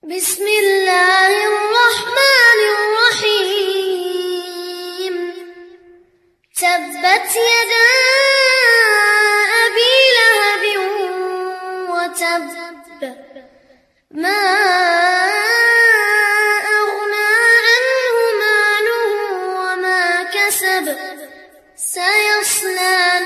بسم الله الرحمن الرحيم. تبت يدا أبي لهب وتب، ما أغنى عنه ماله وما كسب، سيصلى